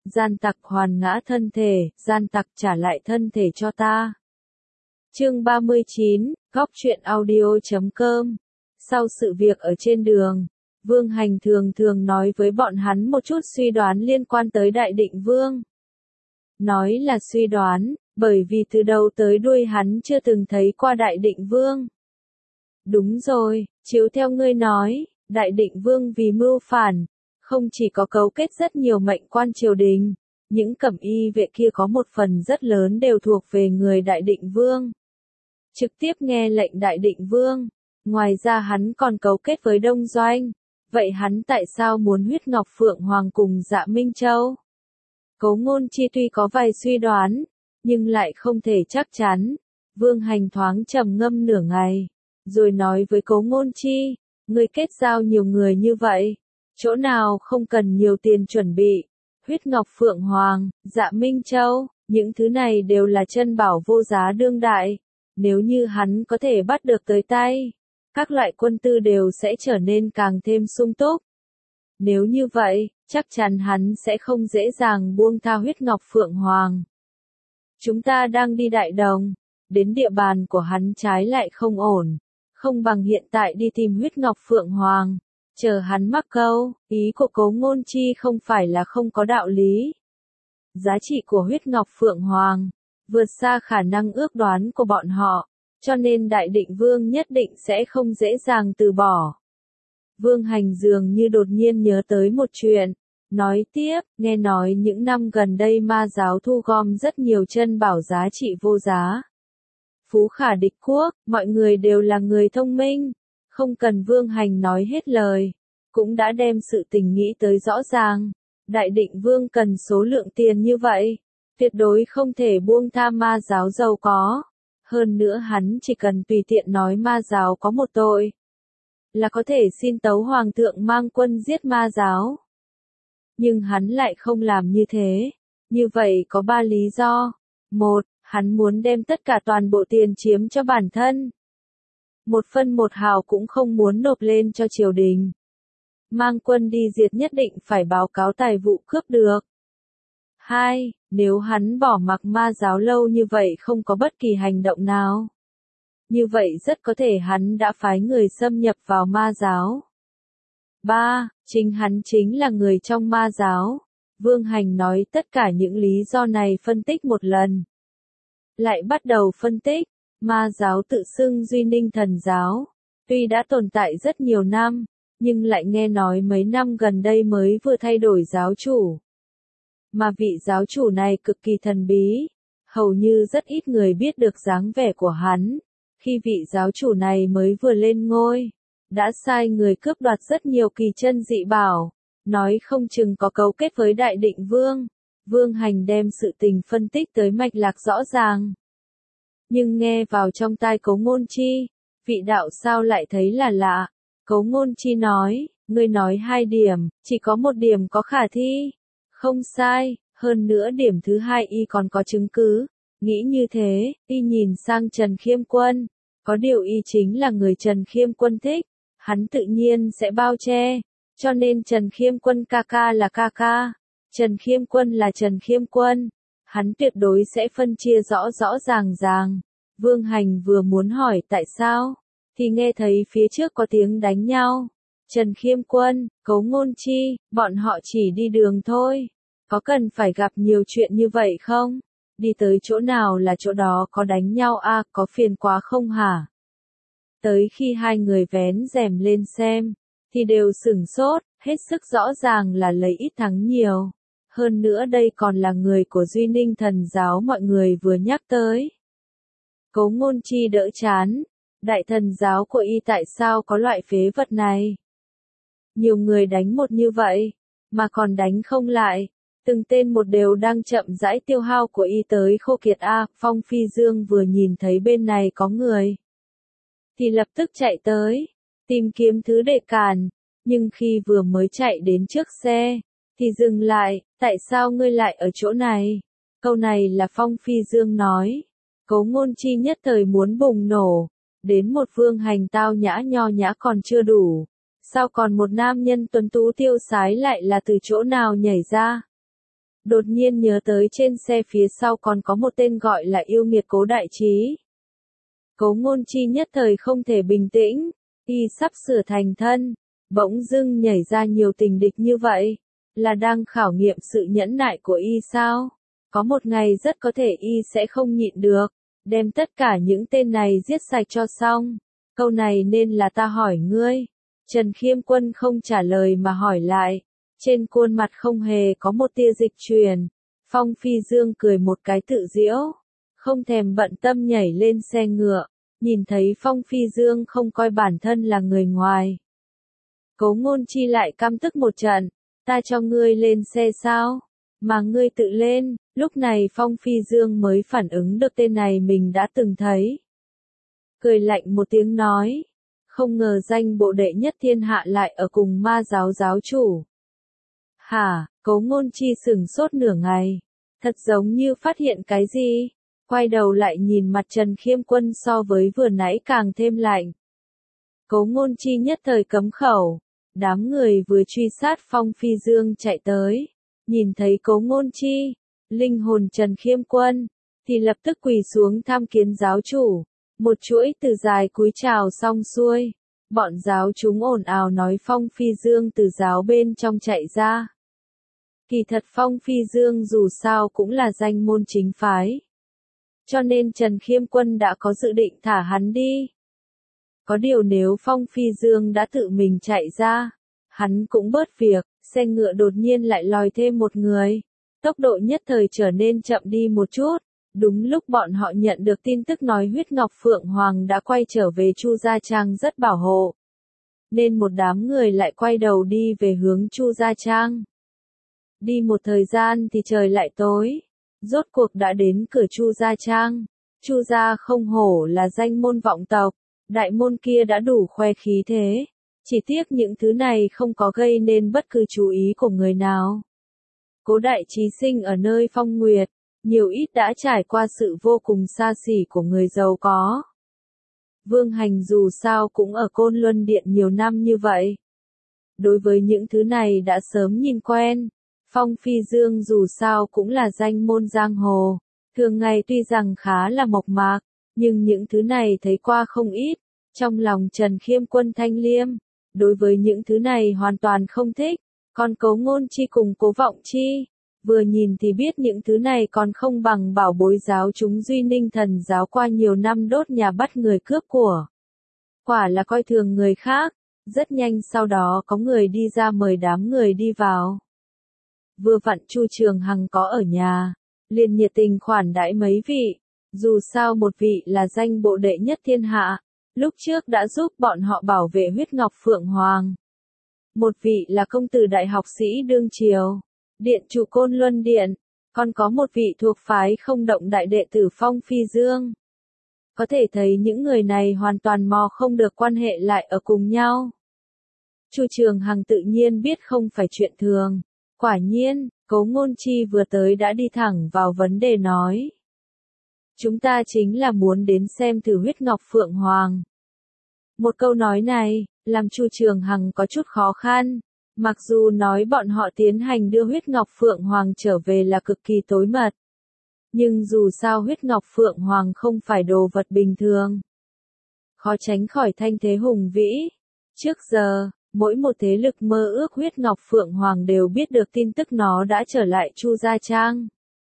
gian tặc hoàn ngã thân thể, gian tặc trả lại thân thể cho ta. Chương 39, góc truyện audio.com. Sau sự việc ở trên đường, Vương Hành thường thường nói với bọn hắn một chút suy đoán liên quan tới Đại Định Vương. Nói là suy đoán, bởi vì từ đầu tới đuôi hắn chưa từng thấy qua Đại Định Vương. Đúng rồi, chiếu theo ngươi nói, Đại Định Vương vì mưu phản, không chỉ có cấu kết rất nhiều mệnh quan triều đình, những cẩm y vệ kia có một phần rất lớn đều thuộc về người Đại Định Vương. Trực tiếp nghe lệnh Đại Định Vương, ngoài ra hắn còn cấu kết với Đông Doanh, vậy hắn tại sao muốn huyết Ngọc Phượng Hoàng cùng Dạ Minh Châu? Cố Ngôn Chi tuy có vài suy đoán, nhưng lại không thể chắc chắn. Vương Hành thoáng trầm ngâm nửa ngày, rồi nói với Cố Ngôn Chi, ngươi kết giao nhiều người như vậy, chỗ nào không cần nhiều tiền chuẩn bị, huyết Ngọc Phượng Hoàng, Dạ Minh Châu, những thứ này đều là chân bảo vô giá đương đại, nếu như hắn có thể bắt được tới tay, các loại quân tư đều sẽ trở nên càng thêm sung túc. Nếu như vậy, chắc chắn hắn sẽ không dễ dàng buông tha huyết Ngọc Phượng Hoàng. Chúng ta đang đi Đại Đồng, đến địa bàn của hắn trái lại không ổn, không bằng hiện tại đi tìm huyết Ngọc Phượng Hoàng, chờ hắn mắc câu. Ý của Cố Ngôn Chi không phải là không có đạo lý. Giá trị của huyết Ngọc Phượng Hoàng vượt xa khả năng ước đoán của bọn họ, cho nên Đại Định Vương nhất định sẽ không dễ dàng từ bỏ. Vương Hành dường như đột nhiên nhớ tới một chuyện, nói tiếp, nghe nói những năm gần đây ma giáo thu gom rất nhiều chân bảo giá trị vô giá. Phú khả địch quốc, mọi người đều là người thông minh, không cần Vương Hành nói hết lời, cũng đã đem sự tình nghĩ tới rõ ràng. Đại Định Vương cần số lượng tiền như vậy, tuyệt đối không thể buông tha ma giáo giàu có. Hơn nữa hắn chỉ cần tùy tiện nói ma giáo có một tội, là có thể xin tấu hoàng thượng mang quân giết ma giáo. Nhưng hắn lại không làm như thế. Như vậy có 3 lý do. 1. Hắn muốn đem tất cả toàn bộ tiền chiếm cho bản thân. 1 phân 1 hào cũng không muốn nộp lên cho triều đình. Mang quân đi diệt nhất định phải báo cáo tài vụ cướp được. 2. Nếu hắn bỏ mặc ma giáo lâu như vậy không có bất kỳ hành động nào, như vậy rất có thể hắn đã phái người xâm nhập vào ma giáo. 3. Chính hắn chính là người trong ma giáo. Vương Hành nói tất cả những lý do này phân tích một lần. Lại bắt đầu phân tích, ma giáo tự xưng Duy Ninh Thần Giáo, tuy đã tồn tại rất nhiều năm, nhưng lại nghe nói mấy năm gần đây mới vừa thay đổi giáo chủ. Mà vị giáo chủ này cực kỳ thần bí, hầu như rất ít người biết được dáng vẻ của hắn. Khi vị giáo chủ này mới vừa lên ngôi, đã sai người cướp đoạt rất nhiều kỳ chân dị bảo, nói không chừng có cấu kết với Đại Định Vương. Vương Hành đem sự tình phân tích tới mạch lạc rõ ràng. Nhưng nghe vào trong tai Cố Ngôn Chi, vị đạo sao lại thấy là lạ. Cố Ngôn Chi nói, ngươi nói 2 điểm, chỉ có 1 điểm có khả thi. Không sai, hơn nữa điểm thứ 2 y còn có chứng cứ. Nghĩ như thế, y nhìn sang Trần Khiêm Quân, có điều y chính là người Trần Khiêm Quân thích, hắn tự nhiên sẽ bao che, cho nên Trần Khiêm Quân ca ca là ca ca, Trần Khiêm Quân là Trần Khiêm Quân, hắn tuyệt đối sẽ phân chia rõ rõ ràng ràng. Vương Hành vừa muốn hỏi tại sao, thì nghe thấy phía trước có tiếng đánh nhau. Trần Khiêm Quân, Cố Ngôn Chi, bọn họ chỉ đi đường thôi, có cần phải gặp nhiều chuyện như vậy không? Đi tới chỗ nào là chỗ đó có đánh nhau à, có phiền quá không hả? Tới khi 2 người vén rèm lên xem, thì đều sửng sốt, hết sức rõ ràng là lấy ít thắng nhiều. Hơn nữa đây còn là người của Duy Ninh Thần Giáo mọi người vừa nhắc tới. Cố Ngôn Chi đỡ chán, Đại Thần Giáo của y tại sao có loại phế vật này? Nhiều người đánh một như vậy, mà còn đánh không lại. Từng tên một đều đang chậm rãi tiêu hao của y tới khô kiệt a. Phong Phi Dương vừa nhìn thấy bên này có người, thì lập tức chạy tới, tìm kiếm thứ để cản, nhưng khi vừa mới chạy đến trước xe, thì dừng lại, tại sao ngươi lại ở chỗ này? Câu này là Phong Phi Dương nói. Cố Ngôn Chi nhất thời muốn bùng nổ, đến một Vương Hành tao nhã nho nhã còn chưa đủ, sao còn một nam nhân tuấn tú tiêu sái lại là từ chỗ nào nhảy ra? đột nhiên nhớ tới trên xe phía sau còn có một tên gọi là yêu nghiệt Cố Đại Trí. Cố Ngôn Chi nhất thời không thể bình tĩnh, y sắp sửa thành thân, bỗng dưng nhảy ra nhiều tình địch như vậy, là đang khảo nghiệm sự nhẫn nại của y sao? Có một ngày rất có thể y sẽ không nhịn được, đem tất cả những tên này giết sạch cho xong. Câu này nên là ta hỏi ngươi. Trần Khiêm Quân không trả lời mà hỏi lại. Trên khuôn mặt không hề có một tia dịch chuyển. Phong Phi Dương cười một cái tự giễu, không thèm bận tâm nhảy lên xe ngựa, nhìn thấy Phong Phi Dương không coi bản thân là người ngoài. Cố Ngôn Chi lại căm tức một trận, ta cho ngươi lên xe sao? Mà ngươi tự lên. Lúc này Phong Phi Dương mới phản ứng được tên này mình đã từng thấy. Cười lạnh một tiếng nói, không ngờ danh bộ đệ nhất thiên hạ lại ở cùng Ma giáo giáo chủ. Hả? Cố Ngôn Chi sửng sốt nửa ngày, thật giống như phát hiện cái gì, quay đầu lại nhìn mặt Trần Khiêm Quân so với vừa nãy càng thêm lạnh. Cố Ngôn Chi nhất thời cấm khẩu, đám người vừa truy sát Phong Phi Dương chạy tới, nhìn thấy Cố Ngôn Chi, linh hồn Trần Khiêm Quân, thì lập tức quỳ xuống tham kiến giáo chủ. Một chuỗi từ dài cúi chào xong xuôi, bọn giáo chúng ồn ào nói Phong Phi Dương từ giáo bên trong chạy ra. Kỳ thật Phong Phi Dương dù sao cũng là danh môn chính phái, cho nên Trần Khiêm Quân đã có dự định thả hắn đi. Có điều nếu Phong Phi Dương đã tự mình chạy ra, hắn cũng bớt việc, xe ngựa đột nhiên lại lòi thêm một người. Tốc độ nhất thời trở nên chậm đi một chút. Đúng lúc bọn họ nhận được tin tức nói Huyết Ngọc Phượng Hoàng đã quay trở về Chu Gia Trang rất bảo hộ, nên một đám người lại quay đầu đi về hướng Chu Gia Trang. Đi một thời gian thì trời lại tối, rốt cuộc đã đến cửa Chu Gia Trang. Chu Gia không hổ là danh môn vọng tộc, đại môn kia đã đủ khoe khí thế, chỉ tiếc những thứ này không có gây nên bất cứ chú ý của người nào. Cố Đại Trí sinh ở nơi phong nguyệt, nhiều ít đã trải qua sự vô cùng xa xỉ của người giàu có. Vương Hành dù sao cũng ở Côn Luân Điện nhiều năm như vậy. Đối với những thứ này đã sớm nhìn quen. Phong Phi Dương dù sao cũng là danh môn giang hồ, thường ngày tuy rằng khá là mộc mạc, nhưng những thứ này thấy qua không ít. Trong lòng Trần Khiêm Quân thanh liêm, đối với những thứ này hoàn toàn không thích. Còn Cố Ngôn Chi cùng Cố Vọng Chi, vừa nhìn thì biết những thứ này còn không bằng bảo bối giáo chúng Duy Ninh Thần giáo qua nhiều năm đốt nhà bắt người cướp của. Quả là coi thường người khác. Rất nhanh sau đó có người đi ra mời đám người đi vào. Vừa vặn Chu Trường Hằng có ở nhà, liền nhiệt tình khoản đãi mấy vị. Dù sao một vị là danh bộ đệ nhất thiên hạ, lúc trước đã giúp bọn họ bảo vệ Huyết Ngọc Phượng Hoàng. Một vị là công tử đại học sĩ đương triều, điện chủ Côn Luân Điện, còn có một vị thuộc phái không động đại đệ tử Phong Phi Dương. Có thể thấy những người này hoàn toàn mò không được quan hệ lại ở cùng nhau. Chu Trường Hằng tự nhiên biết không phải chuyện thường. Quả nhiên, Cố Ngôn Chi vừa tới đã đi thẳng vào vấn đề nói. Chúng ta chính là muốn đến xem thử Huyết Ngọc Phượng Hoàng. Một câu nói này, làm Chu Trường Hằng có chút khó khăn. Mặc dù nói bọn họ tiến hành đưa Huyết Ngọc Phượng Hoàng trở về là cực kỳ tối mật. Nhưng dù sao Huyết Ngọc Phượng Hoàng không phải đồ vật bình thường. Khó tránh khỏi thanh thế hùng vĩ. Trước giờ, mỗi một thế lực mơ ước Huyết Ngọc Phượng Hoàng đều biết được tin tức nó đã trở lại Chu Gia Trang.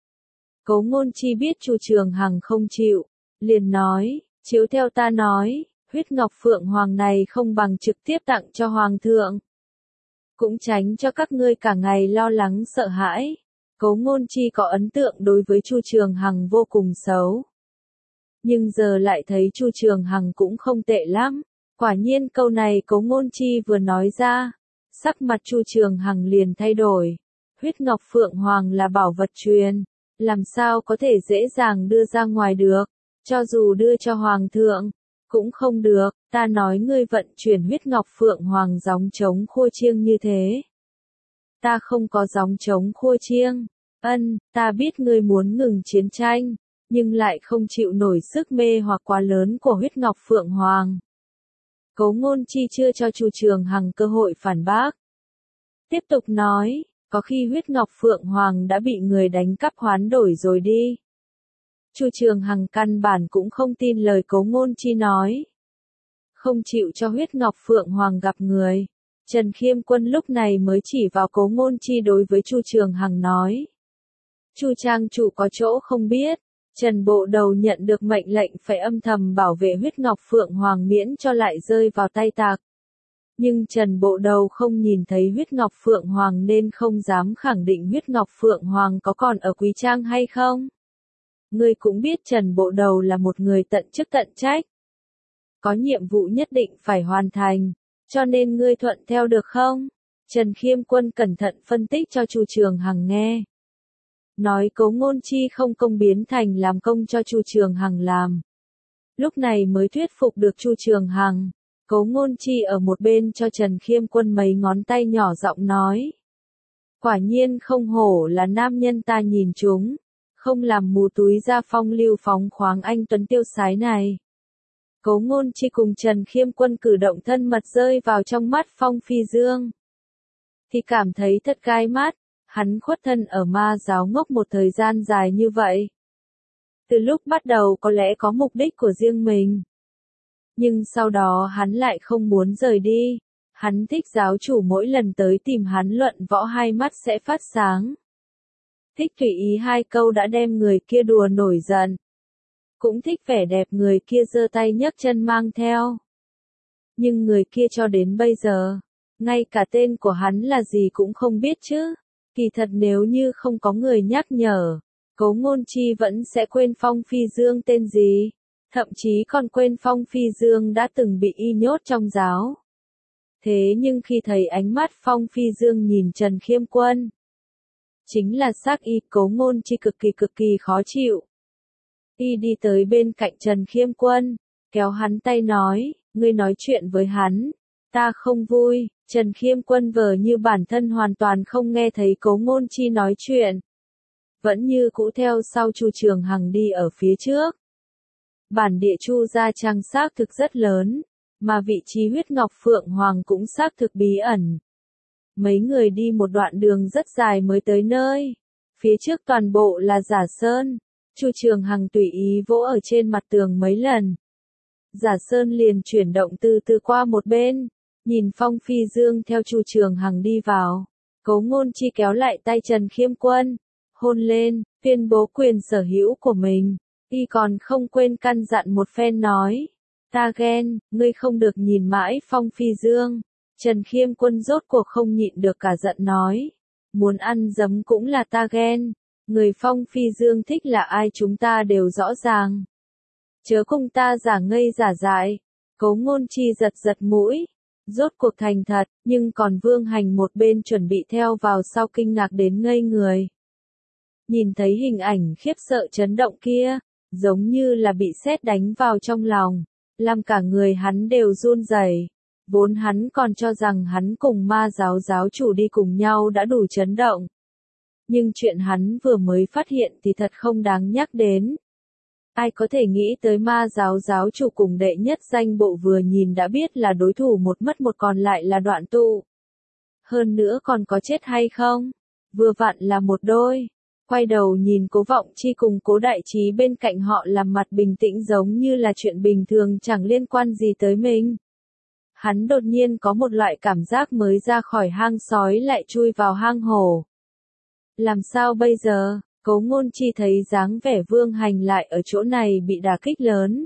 Cố Ngôn Chi biết Chu Trường Hằng không chịu, liền nói, chiếu theo ta nói, Huyết Ngọc Phượng Hoàng này không bằng trực tiếp tặng cho Hoàng thượng. Cũng tránh cho các ngươi cả ngày lo lắng sợ hãi. Cố Ngôn Chi có ấn tượng đối với Chu Trường Hằng vô cùng xấu. Nhưng giờ lại thấy Chu Trường Hằng cũng không tệ lắm. Quả nhiên câu này Cố Ngôn Chi vừa nói ra, sắc mặt Chu Trường Hằng liền thay đổi. Huyết Ngọc Phượng Hoàng là bảo vật truyền, làm sao có thể dễ dàng đưa ra ngoài được, cho dù đưa cho Hoàng thượng, cũng không được. Ta nói ngươi vận chuyển Huyết Ngọc Phượng Hoàng gióng trống khua chiêng như thế. Ta không có gióng trống khua chiêng. Ta biết ngươi muốn ngừng chiến tranh, nhưng lại không chịu nổi sức mê hoặc quá lớn của Huyết Ngọc Phượng Hoàng. Cố Ngôn Chi chưa cho Chu Trường Hằng cơ hội phản bác. Tiếp tục nói, Có khi huyết ngọc phượng hoàng đã bị người đánh cắp hoán đổi rồi đi. Chu Trường Hằng căn bản cũng không tin lời Cố Ngôn Chi nói. Không chịu cho huyết ngọc phượng hoàng gặp người. Trần Khiêm Quân lúc này mới chỉ vào Cố Ngôn Chi đối với Chu Trường Hằng nói. Chu trang chủ có chỗ không biết. Trần Bộ Đầu nhận được mệnh lệnh phải âm thầm bảo vệ huyết ngọc phượng hoàng miễn cho lại rơi vào tay tặc. Nhưng Trần Bộ Đầu không nhìn thấy huyết ngọc phượng hoàng nên không dám khẳng định huyết ngọc phượng hoàng có còn ở Quý Trang hay không. Ngươi cũng biết Trần Bộ Đầu là một người tận chức tận trách. Có nhiệm vụ nhất định phải hoàn thành, cho nên ngươi thuận theo được không? Trần Khiêm Quân cẩn thận phân tích cho Chu Trường Hằng nghe. Nói Cố Ngôn Chi không công biến thành làm công cho Chu Trường Hằng làm. Lúc này mới thuyết phục được Chu Trường Hằng. Cố Ngôn Chi ở một bên cho Trần Khiêm Quân mấy ngón tay nhỏ giọng nói. Quả nhiên không hổ là nam nhân ta nhìn chúng, không làm mù túi ra phong lưu phóng khoáng anh tuấn tiêu sái này. Cố Ngôn Chi cùng Trần Khiêm Quân cử động thân mật rơi vào trong mắt Phong Phi Dương. Thì cảm thấy thật gai mắt, hắn khuất thân ở ma giáo ngốc một thời gian dài như vậy. Từ lúc bắt đầu có lẽ có mục đích của riêng mình. Nhưng sau đó hắn lại không muốn rời đi. Hắn thích giáo chủ mỗi lần tới tìm hắn luận võ hai mắt sẽ phát sáng. Thích tùy ý hai câu đã đem người kia đùa nổi giận. Cũng thích vẻ đẹp người kia giơ tay nhấc chân mang theo. Nhưng người kia cho đến bây giờ, ngay cả tên của hắn là gì cũng không biết chứ. Kỳ thật nếu như không có người nhắc nhở, Cố Ngôn Chi vẫn sẽ quên Phong Phi Dương tên gì. Thậm chí còn quên Phong Phi Dương đã từng bị y nhốt trong giáo. Thế nhưng khi thấy ánh mắt Phong Phi Dương nhìn Trần Khiêm Quân, chính là xác y, Cố Ngôn Chi cực kỳ khó chịu. Y đi tới bên cạnh Trần Khiêm Quân, kéo hắn tay nói, ngươi nói chuyện với hắn, ta không vui. Trần Khiêm Quân vờ như bản thân hoàn toàn không nghe thấy Cố Ngôn Chi nói chuyện. Vẫn như cũ theo sau Chu Trường Hằng đi ở phía trước. Bản địa Chu gia trang xác thực rất lớn, mà vị trí huyết ngọc phượng hoàng cũng xác thực bí ẩn. Mấy người đi một đoạn đường rất dài mới tới nơi. Phía trước toàn bộ là giả sơn. Chu Trường Hằng tùy ý vỗ ở trên mặt tường mấy lần. Giả sơn liền chuyển động từ từ qua một bên. Nhìn Phong Phi Dương theo Chu Trường Hằng đi vào. Cố Ngôn Chi kéo lại tay Trần Khiêm Quân. Hôn lên, tuyên bố quyền sở hữu của mình. Y còn không quên căn dặn một phen nói. Ta ghen, ngươi không được nhìn mãi Phong Phi Dương. Trần Khiêm Quân rốt cuộc không nhịn được cả giận nói. Muốn ăn giấm cũng là ta ghen. Người Phong Phi Dương thích là ai chúng ta đều rõ ràng. Chớ cùng ta giả ngây giả dại. Cố Ngôn Chi giật giật mũi. Rốt cuộc thành thật, nhưng còn Vương Hành một bên chuẩn bị theo vào sau kinh ngạc đến ngây người. Nhìn thấy hình ảnh khiếp sợ chấn động kia, giống như là bị sét đánh vào trong lòng, làm cả người hắn đều run rẩy. Vốn hắn còn cho rằng hắn cùng ma giáo giáo chủ đi cùng nhau đã đủ chấn động. Nhưng chuyện hắn vừa mới phát hiện thì thật không đáng nhắc đến. Ai có thể nghĩ tới ma giáo giáo chủ cùng đệ nhất danh bộ vừa nhìn đã biết là đối thủ một mất một còn lại là Đoạn Tụ. Hơn nữa còn có chết hay không? Vừa vặn là một đôi. Quay đầu nhìn Cố Vọng Chi cùng Cố Đại Trí bên cạnh họ làm mặt bình tĩnh giống như là chuyện bình thường chẳng liên quan gì tới mình. Hắn đột nhiên có một loại cảm giác mới ra khỏi hang sói lại chui vào hang hổ. Làm sao bây giờ? Cố Ngôn Chi thấy dáng vẻ Vương Hành lại ở chỗ này bị đả kích lớn.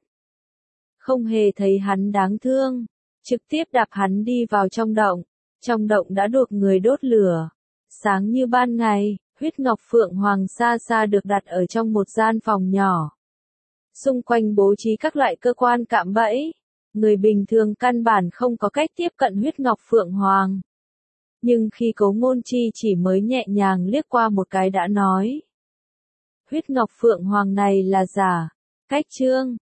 Không hề thấy hắn đáng thương, trực tiếp đạp hắn đi vào trong động. Trong động đã được người đốt lửa. Sáng như ban ngày, huyết ngọc phượng hoàng xa xa được đặt ở trong một gian phòng nhỏ. Xung quanh bố trí các loại cơ quan cạm bẫy. Người bình thường căn bản không có cách tiếp cận huyết ngọc phượng hoàng. Nhưng khi Cố Ngôn Chi chỉ mới nhẹ nhàng liếc qua một cái đã nói. Huyết ngọc phượng hoàng này là giả. Cách chương